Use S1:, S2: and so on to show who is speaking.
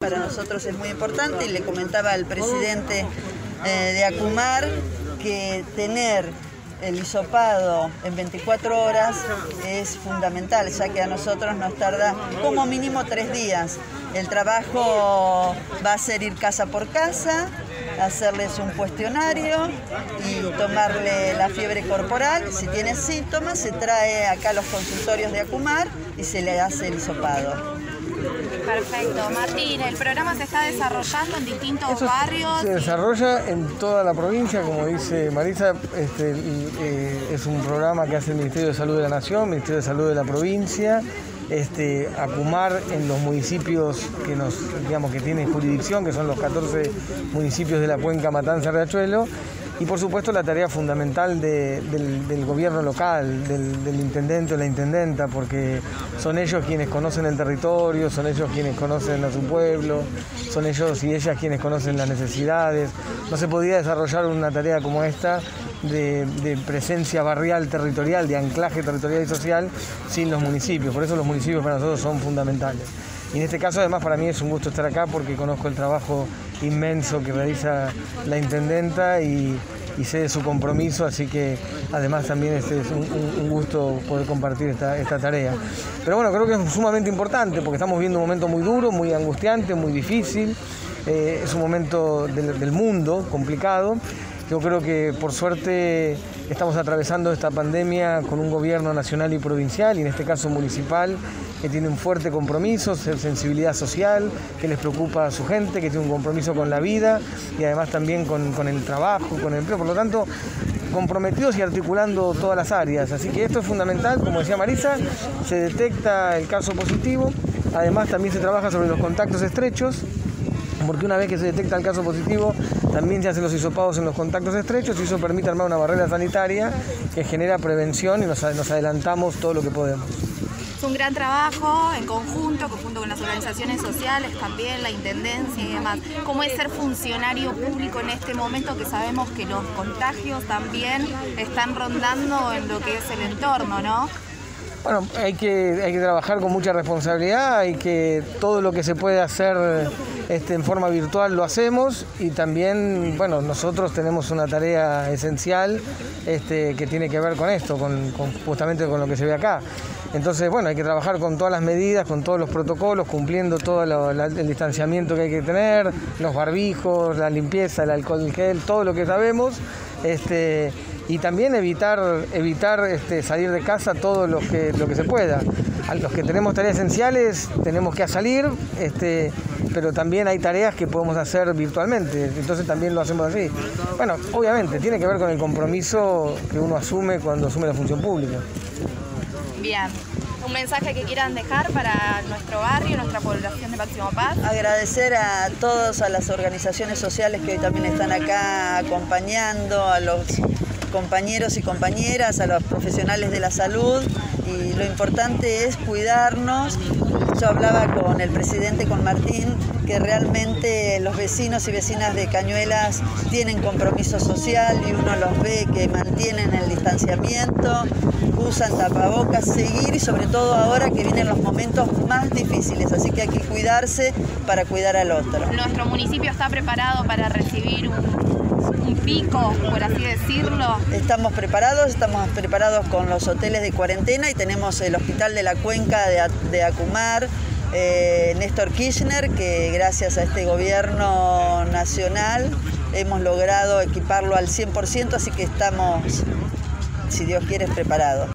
S1: para nosotros es muy importante, y le comentaba al presidente de Acumar que tener el hisopado en 24 horas es fundamental, ya que a nosotros nos tarda como mínimo 3 días. El trabajo va a ser ir casa por casa, hacerles un cuestionario y tomarle la fiebre corporal. Si tiene síntomas, se trae acá a los consultorios de Acumar y se le hace el hisopado.
S2: Perfecto. Martín, el programa se está desarrollando en distintos barrios.
S3: Se desarrolla en toda la provincia, como dice Marisa, es un programa que hace el Ministerio de Salud de la Nación, el Ministerio de Salud de la provincia, Acumar en los municipios que tienen jurisdicción, que son los 14 municipios de la cuenca Matanza-Riachuelo. Y por supuesto la tarea fundamental del gobierno local, del intendente o la intendenta, porque son ellos quienes conocen el territorio, son ellos quienes conocen a su pueblo, son ellos y ellas quienes conocen las necesidades. No se podía desarrollar una tarea como esta de presencia barrial territorial, de anclaje territorial y social sin los municipios. Por eso los municipios para nosotros son fundamentales. Y en este caso además para mí es un gusto estar acá porque conozco el trabajo inmenso que realiza la intendenta y sé de su compromiso, así que además también es un gusto poder compartir esta tarea. Pero bueno, creo que es sumamente importante porque estamos viviendo un momento muy duro, muy angustiante, muy difícil. Es un momento del mundo complicado. Yo creo que por suerte estamos atravesando esta pandemia con un gobierno nacional y provincial, y en este caso municipal, que tiene un fuerte compromiso, sensibilidad social, que les preocupa a su gente, que tiene un compromiso con la vida y además también con el trabajo, con el empleo. Por lo tanto, comprometidos y articulando todas las áreas. Así que esto es fundamental, como decía Marisa, se detecta el caso positivo, además también se trabaja sobre los contactos estrechos, porque una vez que se detecta el caso positivo, también se hacen los hisopados en los contactos estrechos y eso permite armar una barrera sanitaria que genera prevención y nos adelantamos todo lo que podemos.
S2: Es un gran trabajo en conjunto con las organizaciones sociales, también la intendencia y demás. ¿Cómo es ser funcionario público en este momento que sabemos que los contagios también están rondando en lo que es el entorno, ¿no?
S3: Bueno, hay que trabajar con mucha responsabilidad, hay que todo lo que se puede hacer en forma virtual lo hacemos, y también, bueno, nosotros tenemos una tarea esencial que tiene que ver con esto, justamente con lo que se ve acá. Entonces, bueno, hay que trabajar con todas las medidas, con todos los protocolos, cumpliendo todo el distanciamiento que hay que tener, los barbijos, la limpieza, el alcohol gel, todo lo que sabemos. Y también evitar salir de casa todo lo que se pueda. A los que tenemos tareas esenciales tenemos que salir, pero también hay tareas que podemos hacer virtualmente, entonces también lo hacemos así. Bueno, obviamente tiene que ver con el compromiso que uno asume cuando asume la función pública.
S2: Bien. ¿Un mensaje que quieran dejar para nuestro barrio, nuestra población de Máximo Paz?
S1: Agradecer a todas, a las organizaciones sociales que hoy también están acá acompañando, a los compañeros y compañeras, a los profesionales de la salud, y lo importante es cuidarnos. Yo hablaba con el presidente, con Martín, que realmente los vecinos y vecinas de Cañuelas tienen compromiso social y uno los ve que mantienen el distanciamiento, usan tapabocas, seguir, y sobre todo ahora que vienen los momentos más difíciles, así que hay que cuidarse para cuidar al otro.
S2: ¿Nuestro municipio está preparado para recibir un pico, por así decirlo?
S1: Estamos preparados con los hoteles de cuarentena, y tenemos el Hospital de la Cuenca de Acumar, Néstor Kirchner, que gracias a este gobierno nacional hemos logrado equiparlo al 100%, así que estamos, si Dios quiere, preparados.